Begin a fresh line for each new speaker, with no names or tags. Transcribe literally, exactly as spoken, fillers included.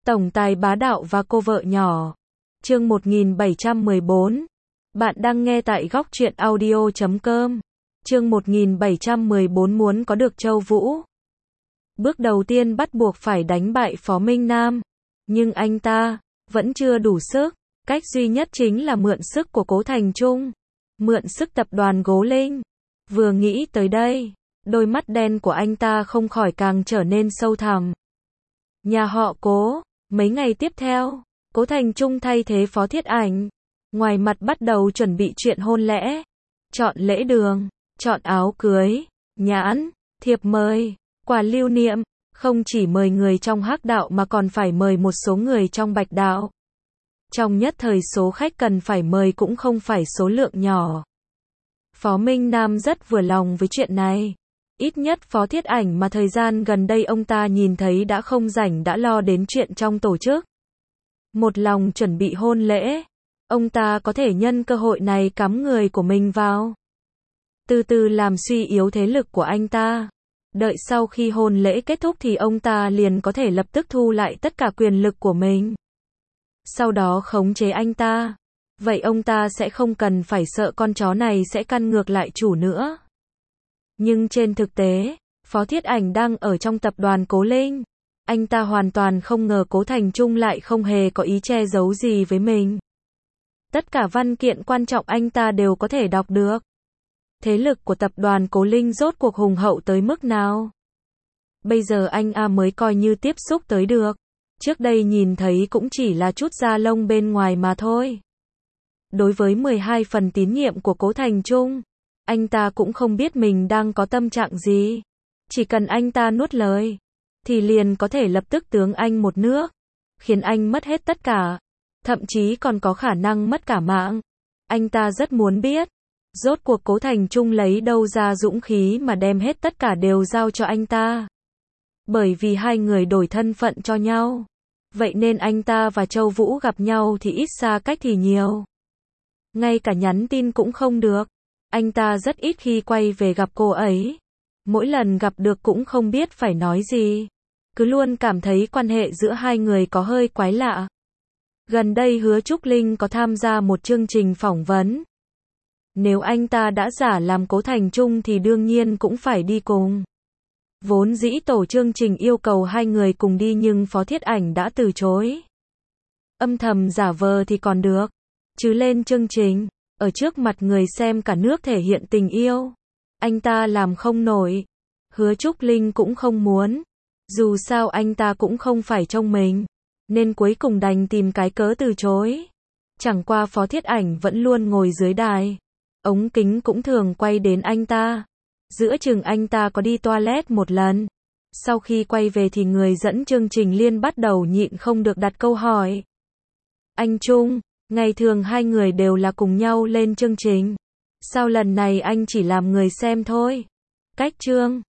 Tổng tài bá đạo và cô vợ nhỏ. Chương một nghìn bảy trăm mười bốn. Bạn đang nghe tại góc truyện audio chấm com. Chương một nghìn bảy trăm mười bốn muốn có được Châu Vũ. Bước đầu tiên bắt buộc phải đánh bại Phó Minh Nam. Nhưng anh ta vẫn chưa đủ sức. Cách duy nhất chính là mượn sức của Cố Thành Trung. Mượn sức tập đoàn Gố Linh. Vừa nghĩ tới đây, đôi mắt đen của anh ta không khỏi càng trở nên sâu thẳm. Nhà họ Cố. Mấy ngày tiếp theo, Cố Thành Trung thay thế Phó Thiết Ảnh. Ngoài mặt bắt đầu chuẩn bị chuyện hôn lễ. Chọn lễ đường, chọn áo cưới, nhãn, thiệp mời, quà lưu niệm. Không chỉ mời người trong Hắc đạo mà còn phải mời một số người trong Bạch đạo. Trong nhất thời số khách cần phải mời cũng không phải số lượng nhỏ. Phó Minh Nam rất vừa lòng với chuyện này. Ít nhất Phó Thiết Ảnh mà thời gian gần đây ông ta nhìn thấy đã không rảnh đã lo đến chuyện trong tổ chức. Một lòng chuẩn bị hôn lễ, ông ta có thể nhân cơ hội này cắm người của mình vào. Từ từ làm suy yếu thế lực của anh ta. Đợi sau khi hôn lễ kết thúc thì ông ta liền có thể lập tức thu lại tất cả quyền lực của mình. Sau đó khống chế anh ta. Vậy ông ta sẽ không cần phải sợ con chó này sẽ căn ngược lại chủ nữa. Nhưng trên thực tế, Phó Thiết Ảnh đang ở trong tập đoàn Cố Linh. Anh ta hoàn toàn không ngờ Cố Thành Trung lại không hề có ý che giấu gì với mình. Tất cả văn kiện quan trọng anh ta đều có thể đọc được. Thế lực của tập đoàn Cố Linh rốt cuộc hùng hậu tới mức nào? Bây giờ anh A mới coi như tiếp xúc tới được. Trước đây nhìn thấy cũng chỉ là chút da lông bên ngoài mà thôi. Đối với mười hai phần tín nhiệm của Cố Thành Trung, anh ta cũng không biết mình đang có tâm trạng gì. Chỉ cần anh ta nuốt lời, thì liền có thể lập tức tướng anh một nước, khiến anh mất hết tất cả, thậm chí còn có khả năng mất cả mạng. Anh ta rất muốn biết, rốt cuộc Cố Thành Trung lấy đâu ra dũng khí mà đem hết tất cả đều giao cho anh ta. Bởi vì hai người đổi thân phận cho nhau, vậy nên anh ta và Châu Vũ gặp nhau thì ít xa cách thì nhiều. Ngay cả nhắn tin cũng không được. Anh ta rất ít khi quay về gặp cô ấy. Mỗi lần gặp được cũng không biết phải nói gì. Cứ luôn cảm thấy quan hệ giữa hai người có hơi quái lạ. Gần đây Hứa Trúc Linh có tham gia một chương trình phỏng vấn. Nếu anh ta đã giả làm Cố Thành Trung thì đương nhiên cũng phải đi cùng. Vốn dĩ tổ chương trình yêu cầu hai người cùng đi nhưng Phó Thiết Ảnh đã từ chối. Âm thầm giả vờ thì còn được. Chứ lên chương trình, ở trước mặt người xem cả nước thể hiện tình yêu, anh ta làm không nổi. Hứa Trúc Linh cũng không muốn. Dù sao anh ta cũng không phải trông mình, nên cuối cùng đành tìm cái cớ từ chối. Chẳng qua Phó Thiết Ảnh vẫn luôn ngồi dưới đài. Ống kính cũng thường quay đến anh ta. Giữa chừng anh ta có đi toilet một lần. Sau khi quay về thì người dẫn chương trình liên bắt đầu nhịn không được đặt câu hỏi. Anh Trung, ngày thường hai người đều là cùng nhau lên chương trình. Sao lần này anh chỉ làm người xem thôi? Cách chương.